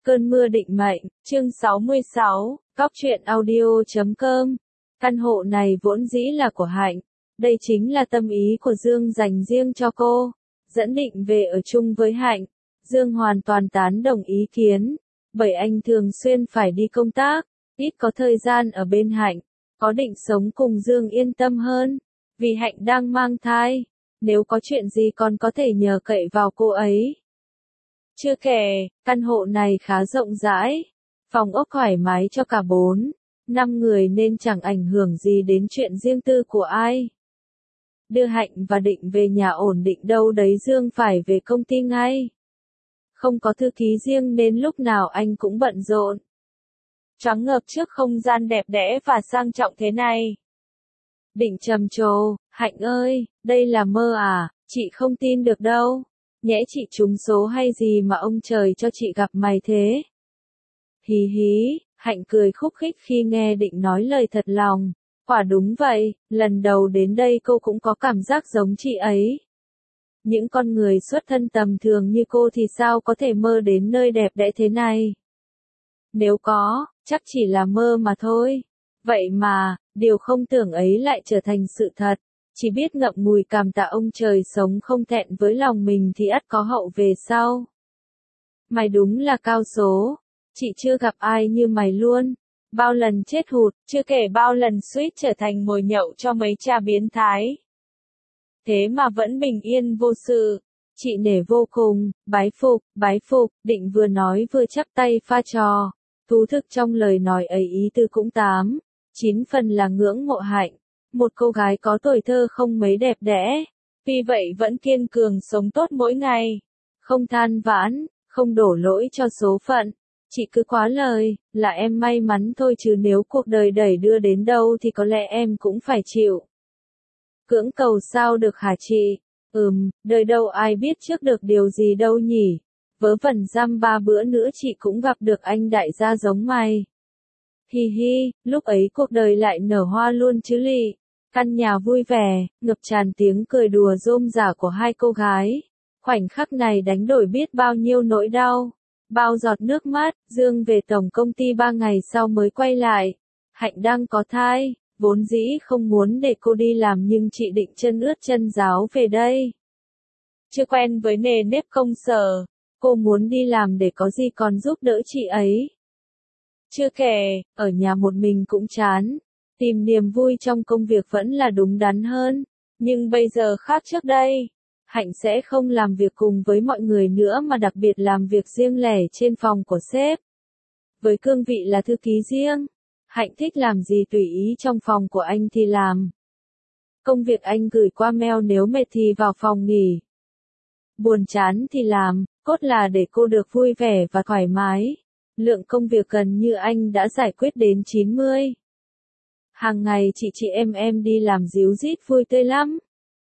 Cơn mưa định mệnh, chương 66, Cóc truyện audio.com. Căn hộ này vốn dĩ là của Hạnh. Đây chính là tâm ý của Dương dành riêng cho cô. Dẫn Định về ở chung với Hạnh. Dương hoàn toàn tán đồng ý kiến. Bởi anh thường xuyên phải đi công tác, ít có thời gian ở bên Hạnh. Có Định sống cùng Dương yên tâm hơn. Vì Hạnh đang mang thai. Nếu có chuyện gì còn có thể nhờ cậy vào cô ấy. Chưa kể, căn hộ này khá rộng rãi, phòng ốc thoải mái cho cả 4-5 người nên chẳng ảnh hưởng gì đến chuyện riêng tư của ai. Đưa Hạnh và Định về nhà ổn định đâu đấy Dương phải về công ty ngay. Không có thư ký riêng nên lúc nào anh cũng bận rộn. Choáng ngợp trước không gian đẹp đẽ và sang trọng thế này. Định trầm trồ, Hạnh ơi, đây là mơ à, chị không tin được đâu. Nhẽ chị trúng số hay gì mà ông trời cho chị gặp mày thế? Hí hí, Hạnh cười khúc khích khi nghe Định nói lời thật lòng. Quả đúng vậy, lần đầu đến đây cô cũng có cảm giác giống chị ấy. Những con người xuất thân tầm thường như cô thì sao có thể mơ đến nơi đẹp đẽ thế này? Nếu có, chắc chỉ là mơ mà thôi. Vậy mà, điều không tưởng ấy lại trở thành sự thật. Chỉ biết ngậm ngùi cảm tạ ông trời sống không thẹn với lòng mình thì ắt có hậu về sau. Mày đúng là cao số. Chị chưa gặp ai như mày luôn. Bao lần chết hụt, chưa kể bao lần suýt trở thành mồi nhậu cho mấy cha biến thái. Thế mà vẫn bình yên vô sự. Chị nể vô cùng, bái phục, Định vừa nói vừa chắp tay pha trò. Thú thực trong lời nói ấy ý tư cũng 8-9 phần là ngưỡng mộ Hạnh. Một cô gái có tuổi thơ không mấy đẹp đẽ, vì vậy vẫn kiên cường sống tốt mỗi ngày. Không than vãn, không đổ lỗi cho số phận. Chị cứ quá lời, là em may mắn thôi chứ nếu cuộc đời đẩy đưa đến đâu thì có lẽ em cũng phải chịu. Cưỡng cầu sao được hả chị? Đời đâu ai biết trước được điều gì đâu nhỉ? Vớ vẩn dăm 3 bữa nữa chị cũng gặp được anh đại gia giống mày. Hi hi, lúc ấy cuộc đời lại nở hoa luôn chứ lị. Căn nhà vui vẻ, ngập tràn tiếng cười đùa rôm rả của hai cô gái. Khoảnh khắc này đánh đổi biết bao nhiêu nỗi đau, bao giọt nước mắt. Dương về tổng công ty 3 ngày sau mới quay lại. Hạnh đang có thai, vốn dĩ không muốn để cô đi làm nhưng chị Định chân ướt chân ráo về đây. Chưa quen với nề nếp công sở, cô muốn đi làm để có gì còn giúp đỡ chị ấy. Chưa kể, ở nhà một mình cũng chán. Tìm niềm vui trong công việc vẫn là đúng đắn hơn. Nhưng bây giờ khác trước đây. Hạnh sẽ không làm việc cùng với mọi người nữa mà đặc biệt làm việc riêng lẻ trên phòng của sếp. Với cương vị là thư ký riêng, Hạnh thích làm gì tùy ý trong phòng của anh thì làm. Công việc anh gửi qua mail nếu mệt thì vào phòng nghỉ. Buồn chán thì làm, cốt là để cô được vui vẻ và thoải mái. Lượng công việc gần như anh đã giải quyết đến 90. Hàng ngày chị em đi làm díu dít vui tươi lắm.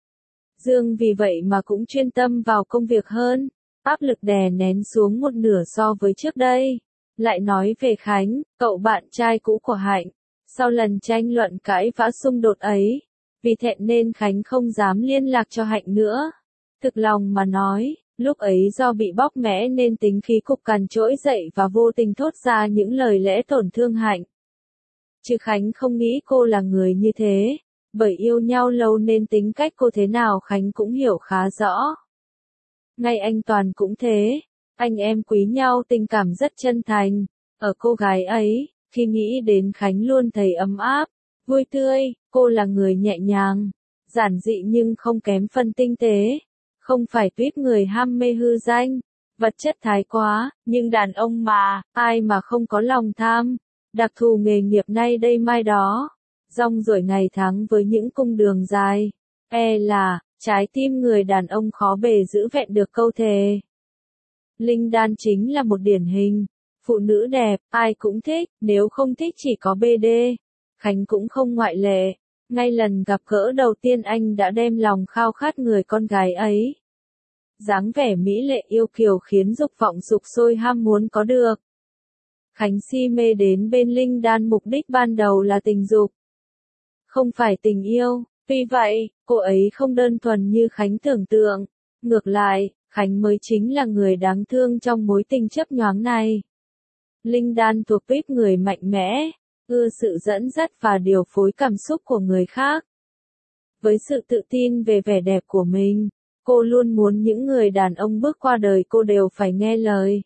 Dương vì vậy mà cũng chuyên tâm vào công việc hơn, áp lực đè nén xuống một nửa so với trước đây. Lại nói về Khánh, cậu bạn trai cũ của Hạnh. Sau lần tranh luận cãi vã xung đột ấy, vì thẹn nên Khánh không dám liên lạc cho Hạnh nữa. Thực lòng mà nói, lúc ấy do bị bóc mẽ nên tính khí cục cằn trỗi dậy và vô tình thốt ra những lời lẽ tổn thương Hạnh. Chứ Khánh không nghĩ cô là người như thế, bởi yêu nhau lâu nên tính cách cô thế nào Khánh cũng hiểu khá rõ. Ngay anh Toàn cũng thế, anh em quý nhau tình cảm rất chân thành. Ở cô gái ấy, khi nghĩ đến Khánh luôn thấy ấm áp, vui tươi. Cô là người nhẹ nhàng, giản dị nhưng không kém phần tinh tế. Không phải tuýp người ham mê hư danh, vật chất thái quá, nhưng đàn ông mà, ai mà không có lòng tham. Đặc thù nghề nghiệp nay đây mai đó, rong ruổi ngày tháng với những cung đường dài, là, trái tim người đàn ông khó bề giữ vẹn được câu thề. Linh Đan chính là một điển hình, phụ nữ đẹp, ai cũng thích, nếu không thích chỉ có BD. Khánh cũng không ngoại lệ, ngay lần gặp gỡ đầu tiên anh đã đem lòng khao khát người con gái ấy. Dáng vẻ mỹ lệ yêu kiều khiến dục vọng sục sôi ham muốn có được. Khánh si mê đến bên Linh Đan mục đích ban đầu là tình dục, không phải tình yêu. Vì vậy, cô ấy không đơn thuần như Khánh tưởng tượng. Ngược lại, Khánh mới chính là người đáng thương trong mối tình chớp nhoáng này. Linh đan thuộc tuýp người mạnh mẽ, ưa sự dẫn dắt và điều phối cảm xúc của người khác. Với sự tự tin về vẻ đẹp của mình, cô luôn muốn những người đàn ông bước qua đời cô đều phải nghe lời.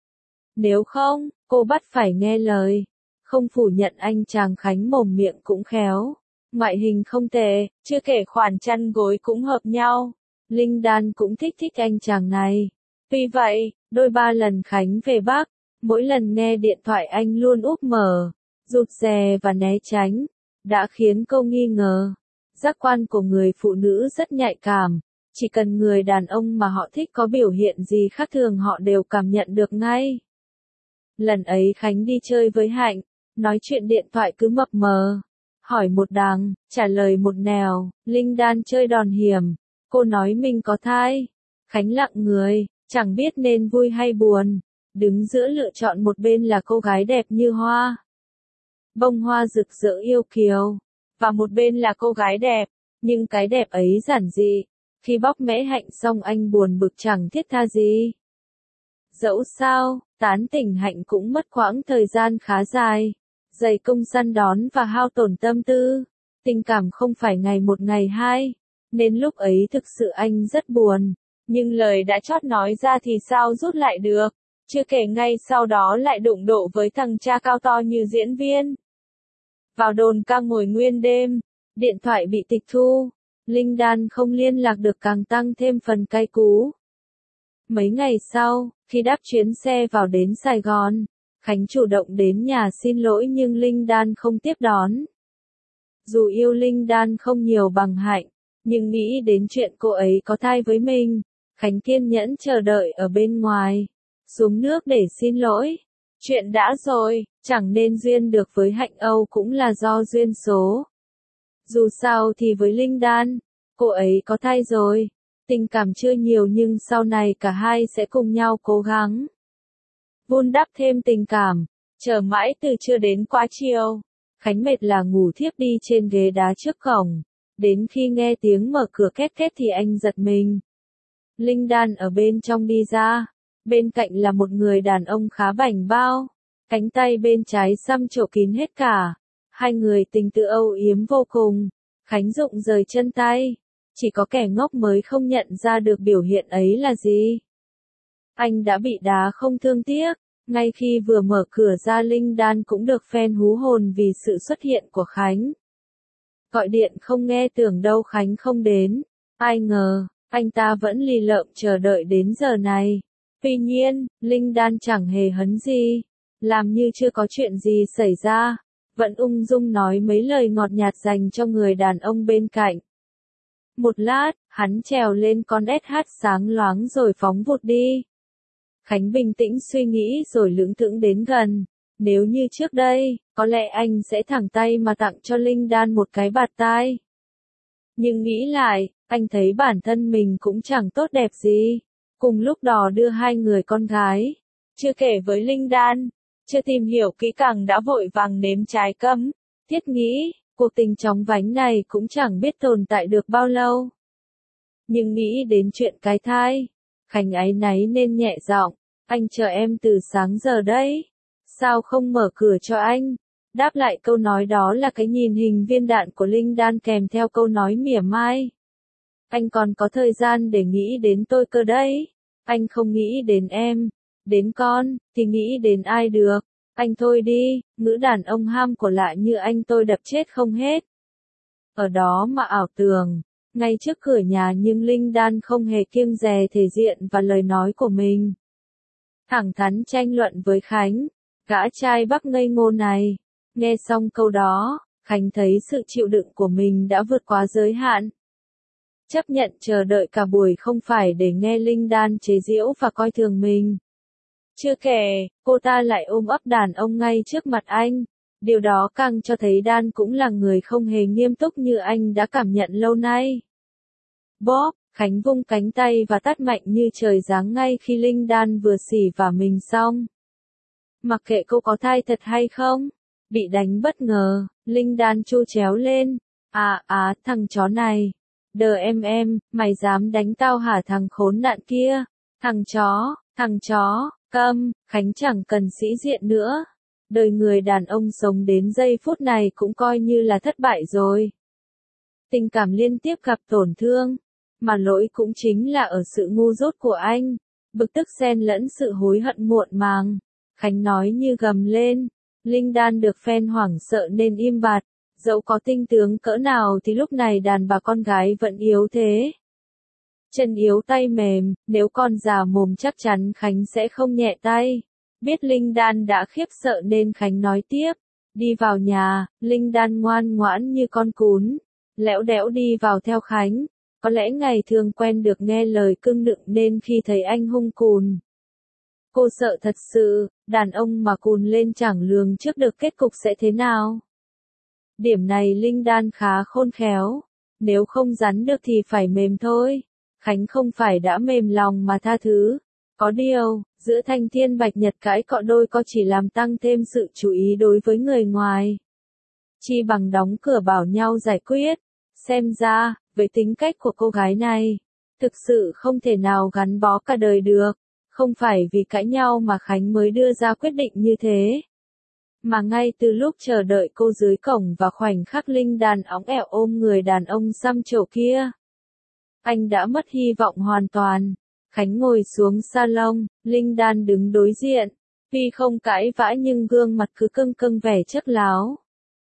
Nếu không, cô bắt phải nghe lời. Không phủ nhận anh chàng Khánh mồm miệng cũng khéo. Ngoại hình không tệ, chưa kể khoản chăn gối cũng hợp nhau. Linh Đan cũng thích anh chàng này. Tuy vậy, đôi ba lần Khánh về Bắc, mỗi lần nghe điện thoại anh luôn úp mở, rụt rè và né tránh, đã khiến cô nghi ngờ. Giác quan của người phụ nữ rất nhạy cảm, chỉ cần người đàn ông mà họ thích có biểu hiện gì khác thường họ đều cảm nhận được ngay. Lần ấy Khánh đi chơi với Hạnh, nói chuyện điện thoại cứ mập mờ, hỏi một đằng, trả lời một nẻo, Linh Đan chơi đòn hiểm, cô nói mình có thai. Khánh lặng người, chẳng biết nên vui hay buồn, đứng giữa lựa chọn một bên là cô gái đẹp như hoa, bông hoa rực rỡ yêu kiều, và một bên là cô gái đẹp, nhưng cái đẹp ấy giản dị. Khi bóc mẽ Hạnh xong anh buồn bực chẳng thiết tha gì. Dẫu sao, tán tỉnh Hạnh cũng mất quãng thời gian khá dài, dày công săn đón và hao tổn tâm tư. Tình cảm không phải ngày một ngày hai, nên lúc ấy thực sự anh rất buồn. Nhưng lời đã chót nói ra thì sao rút lại được, chưa kể ngay sau đó lại đụng độ với thằng cha cao to như diễn viên. Vào đồn ca ngồi nguyên đêm, điện thoại bị tịch thu, Linh Đan không liên lạc được càng tăng thêm phần cay cú. Mấy ngày sau, khi đáp chuyến xe vào đến Sài Gòn, Khánh chủ động đến nhà xin lỗi nhưng Linh Đan không tiếp đón. Dù yêu Linh Đan không nhiều bằng Hạnh, nhưng nghĩ đến chuyện cô ấy có thai với mình, Khánh kiên nhẫn chờ đợi ở bên ngoài, xuống nước để xin lỗi. Chuyện đã rồi, chẳng nên duyên được với Hạnh Âu cũng là do duyên số. Dù sao thì với Linh Đan, cô ấy có thai rồi, tình cảm chưa nhiều nhưng sau này cả hai sẽ cùng nhau cố gắng vun đắp thêm tình cảm. Chờ mãi từ trưa đến quá chiều, Khánh mệt là ngủ thiếp đi trên ghế đá trước cổng, đến khi nghe tiếng mở cửa két két thì anh giật mình. Linh Đan ở bên trong đi ra, bên cạnh là một người đàn ông khá bảnh bao, cánh tay bên trái xăm trổ kín hết cả. Hai người tình tự âu yếm vô cùng. Khánh Dụng rời chân tay, chỉ có kẻ ngốc mới không nhận ra được biểu hiện ấy là gì. Anh đã bị đá không thương tiếc, ngay khi vừa mở cửa ra Linh Đan cũng được fan hú hồn vì sự xuất hiện của Khánh. Gọi điện không nghe tưởng đâu Khánh không đến, ai ngờ, anh ta vẫn lì lợm chờ đợi đến giờ này. Tuy nhiên, Linh Đan chẳng hề hấn gì, làm như chưa có chuyện gì xảy ra, vẫn ung dung nói mấy lời ngọt nhạt dành cho người đàn ông bên cạnh. Một lát, hắn trèo lên con SH sáng loáng rồi phóng vụt đi. Khánh bình tĩnh suy nghĩ rồi lững thững đến gần. Nếu như trước đây, có lẽ anh sẽ thẳng tay mà tặng cho Linh Đan một cái bạt tai. Nhưng nghĩ lại, anh thấy bản thân mình cũng chẳng tốt đẹp gì. Cùng lúc đó đưa hai người con gái. Chưa kể với Linh Đan, chưa tìm hiểu kỹ càng đã vội vàng nếm trái cấm. Thiết nghĩ, cuộc tình chóng vánh này cũng chẳng biết tồn tại được bao lâu. Nhưng nghĩ đến chuyện cái thai, Khánh áy náy nên nhẹ giọng, anh chờ em từ sáng giờ đấy. Sao không mở cửa cho anh? Đáp lại câu nói đó là cái nhìn hình viên đạn của Linh Đan kèm theo câu nói mỉa mai. Anh còn có thời gian để nghĩ đến tôi cơ đấy. Anh không nghĩ đến em, đến con, thì nghĩ đến ai được. Anh thôi đi, ngữ đàn ông ham của lạ như anh tôi đập chết không hết. Ở đó mà ảo tưởng, ngay trước cửa nhà nhưng Linh Đan không hề kiêng dè thể diện và lời nói của mình. Thẳng thắn tranh luận với Khánh, gã trai Bắc ngây ngô này. Nghe xong câu đó, Khánh thấy sự chịu đựng của mình đã vượt quá giới hạn. Chấp nhận chờ đợi cả buổi không phải để nghe Linh Đan chế giễu và coi thường mình. Chưa kể, cô ta lại ôm ấp đàn ông ngay trước mặt anh. Điều đó càng cho thấy Đan cũng là người không hề nghiêm túc như anh đã cảm nhận lâu nay. Bóp, Khánh vung cánh tay và tát mạnh như trời giáng ngay khi Linh Đan vừa xỉ vả mình xong. Mặc kệ cô có thai thật hay không, bị đánh bất ngờ, Linh Đan chu chéo lên. Thằng chó này. Đờ em, mày dám đánh tao hả thằng khốn nạn kia? Thằng chó, Câm, Khánh chẳng cần sĩ diện nữa. Đời người đàn ông sống đến giây phút này cũng coi như là thất bại rồi. Tình cảm liên tiếp gặp tổn thương, mà lỗi cũng chính là ở sự ngu dốt của anh. Bực tức xen lẫn sự hối hận muộn màng. Khánh nói như gầm lên. Linh Đan được phen hoảng sợ nên im bặt. Dẫu có tinh tướng cỡ nào thì lúc này đàn bà con gái vẫn yếu thế. Chân yếu tay mềm, nếu con già mồm chắc chắn Khánh sẽ không nhẹ tay. Biết Linh Đan đã khiếp sợ nên Khánh nói tiếp. Đi vào nhà, Linh Đan ngoan ngoãn như con cún. Lẽo đẽo đi vào theo Khánh. Có lẽ ngày thường quen được nghe lời cưng nựng nên khi thấy anh hung cùn. Cô sợ thật sự, đàn ông mà cùn lên chẳng lường trước được kết cục sẽ thế nào. Điểm này Linh Đan khá khôn khéo. Nếu không rắn được thì phải mềm thôi. Khánh không phải đã mềm lòng mà tha thứ. Có điều, giữa Thanh Thiên Bạch Nhật cãi cọ đôi có chỉ làm tăng thêm sự chú ý đối với người ngoài. Chi bằng đóng cửa bảo nhau giải quyết. Xem ra, với tính cách của cô gái này, thực sự không thể nào gắn bó cả đời được. Không phải vì cãi nhau mà Khánh mới đưa ra quyết định như thế. Mà ngay từ lúc chờ đợi cô dưới cổng và khoảnh khắc Linh Đan óng ẻo ôm người đàn ông xăm trổ kia, anh đã mất hy vọng hoàn toàn. Khánh ngồi xuống salon, Linh Đan đứng đối diện. Tuy không cãi vã nhưng gương mặt cứ cưng cưng vẻ chất láo.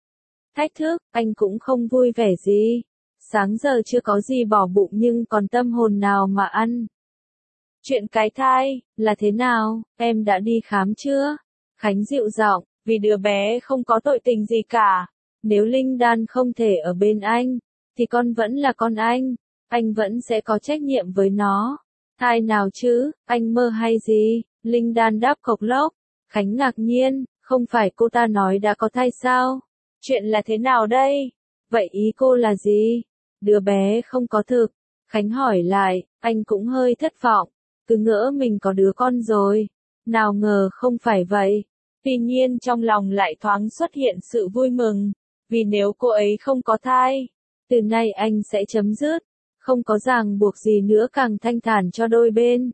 Thách thức, anh cũng không vui vẻ gì. Sáng giờ chưa có gì bỏ bụng nhưng còn tâm hồn nào mà ăn. Chuyện cái thai, là thế nào, em đã đi khám chưa? Khánh dịu giọng, vì đứa bé không có tội tình gì cả. Nếu Linh Đan không thể ở bên anh, thì con vẫn là con anh vẫn sẽ có trách nhiệm với nó. Thai nào chứ, anh mơ hay gì? Linh Đan đáp cộc lốc. Khánh ngạc nhiên, không phải cô ta nói đã có thai sao? Chuyện là thế nào đây? Vậy ý cô là gì? Đứa bé không có thực. Khánh hỏi lại, anh cũng hơi thất vọng. Cứ ngỡ mình có đứa con rồi. Nào ngờ không phải vậy. Tuy nhiên trong lòng lại thoáng xuất hiện sự vui mừng. Vì nếu cô ấy không có thai, từ nay anh sẽ chấm dứt. Không có ràng buộc gì nữa càng thanh thản cho đôi bên.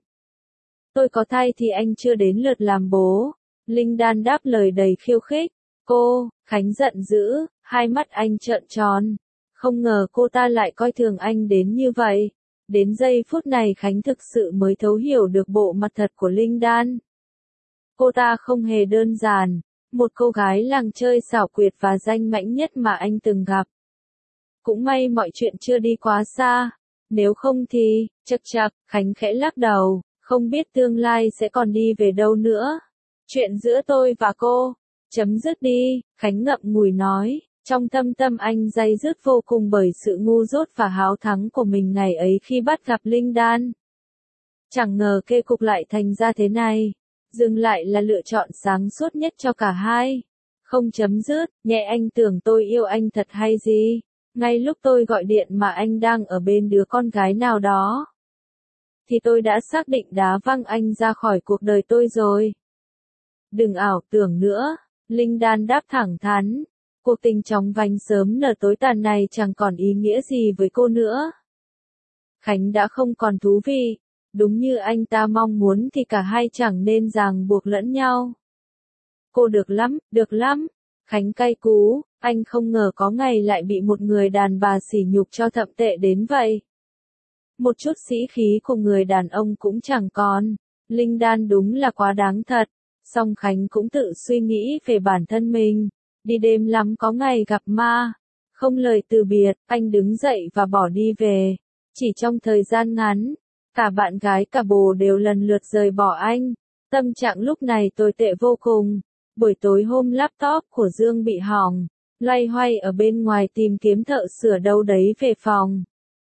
Tôi có thai thì anh chưa đến lượt làm bố. Linh Đan đáp lời đầy khiêu khích. Cô, Khánh giận dữ, hai mắt anh trợn tròn. Không ngờ cô ta lại coi thường anh đến như vậy. Đến giây phút này Khánh thực sự mới thấu hiểu được bộ mặt thật của Linh Đan. Cô ta không hề đơn giản, một cô gái làng chơi xảo quyệt và danh mãnh nhất mà anh từng gặp. Cũng may mọi chuyện chưa đi quá xa, nếu không thì, chậc, Khánh khẽ lắc đầu, không biết tương lai sẽ còn đi về đâu nữa. Chuyện giữa tôi và cô, chấm dứt đi, Khánh ngậm ngùi nói, trong thâm tâm anh day dứt vô cùng bởi sự ngu dốt và háo thắng của mình ngày ấy khi bắt gặp Linh Đan. Chẳng ngờ kết cục lại thành ra thế này, dừng lại là lựa chọn sáng suốt nhất cho cả hai. Không chấm dứt, nhẹ anh tưởng tôi yêu anh thật hay gì? Ngay lúc tôi gọi điện mà anh đang ở bên đứa con gái nào đó, thì tôi đã xác định đá văng anh ra khỏi cuộc đời tôi rồi. Đừng ảo tưởng nữa, Linh Đan đáp thẳng thắn. Cuộc tình chóng vánh sớm nở tối tàn này chẳng còn ý nghĩa gì với cô nữa. Khánh đã không còn thú vị. Đúng như anh ta mong muốn thì cả hai chẳng nên ràng buộc lẫn nhau. Cô được lắm. Khánh cay cú, anh không ngờ có ngày lại bị một người đàn bà sỉ nhục cho thậm tệ đến vậy. Một chút sĩ khí của người đàn ông cũng chẳng còn. Linh Đan đúng là quá đáng thật. Song Khánh cũng tự suy nghĩ về bản thân mình. Đi đêm lắm có ngày gặp ma. Không lời từ biệt, anh đứng dậy và bỏ đi về. Chỉ trong thời gian ngắn, cả bạn gái cả bồ đều lần lượt rời bỏ anh. Tâm trạng lúc này tồi tệ vô cùng. Buổi tối hôm laptop của Dương bị hỏng. Loay hoay ở bên ngoài tìm kiếm thợ sửa đâu đấy về phòng.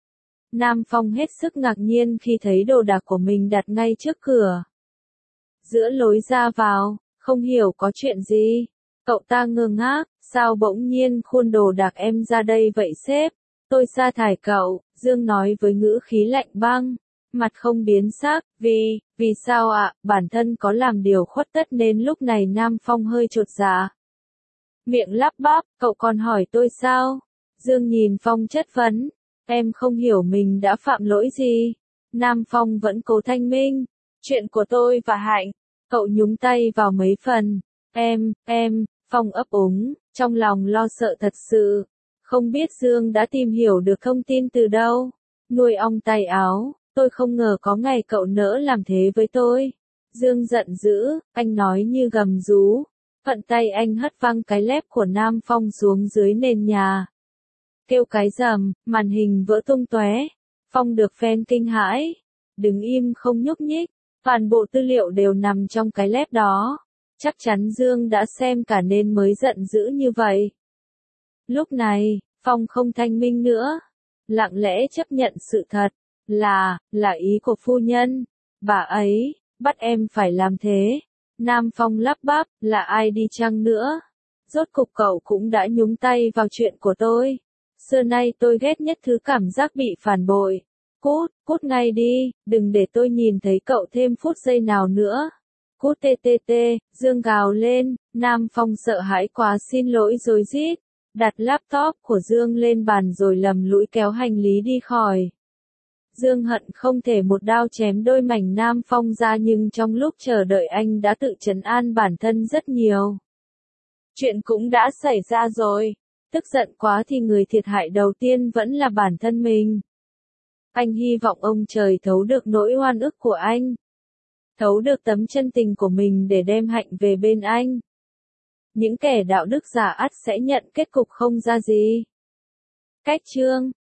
Nam Phong hết sức ngạc nhiên khi thấy đồ đạc của mình đặt ngay trước cửa. Giữa lối ra vào, không hiểu có chuyện gì. Cậu ta ngơ ngác, sao bỗng nhiên khuôn đồ đạc em ra đây vậy sếp? Tôi sa thải cậu, Dương nói với ngữ khí lạnh băng. Mặt không biến sắc, vì sao ạ, bản thân có làm điều khuất tất nên lúc này Nam Phong hơi chột dạ. Miệng lắp bắp, cậu còn hỏi tôi sao? Dương nhìn Phong chất vấn, em không hiểu mình đã phạm lỗi gì. Nam Phong vẫn cố thanh minh, chuyện của tôi và Hạnh, Cậu nhúng tay vào mấy phần. Phong ấp úng, trong lòng lo sợ thật sự. Không biết Dương đã tìm hiểu được thông tin từ đâu. Nuôi ong tay áo, tôi không ngờ có ngày cậu nỡ làm thế với tôi. Dương giận dữ, anh nói như gầm rú. Thuận tay anh hất văng cái lép của Nam Phong xuống dưới nền nhà. Kêu cái rầm, màn hình vỡ tung tóe. Phong được fan kinh hãi. Đứng im không nhúc nhích. Toàn bộ tư liệu đều nằm trong cái lép đó. Chắc chắn Dương đã xem cả nên mới giận dữ như vậy. Lúc này, Phong không thanh minh nữa. Lặng lẽ chấp nhận sự thật. Là ý của phu nhân. Bà ấy, bắt em phải làm thế. Nam Phong lắp bắp, là ai đi chăng nữa? Rốt cục cậu cũng đã nhúng tay vào chuyện của tôi. Xưa nay tôi ghét nhất thứ cảm giác bị phản bội. Cút ngay đi, đừng để tôi nhìn thấy cậu thêm phút giây nào nữa. Cút TTT, Dương gào lên, Nam Phong sợ hãi quá xin lỗi rồi rít. Đặt laptop của Dương lên bàn rồi lầm lũi kéo hành lý đi khỏi. Dương hận không thể một đao chém đôi mảnh Nam Phong ra, nhưng trong lúc chờ đợi anh đã tự trấn an bản thân rất nhiều. Chuyện cũng đã xảy ra rồi. Tức giận quá thì người thiệt hại đầu tiên vẫn là bản thân mình. Anh hy vọng ông trời thấu được nỗi oan ức của anh. Thấu được tấm chân tình của mình để đem hạnh về bên anh. Những kẻ đạo đức giả ắt sẽ nhận kết cục không ra gì. Cách chương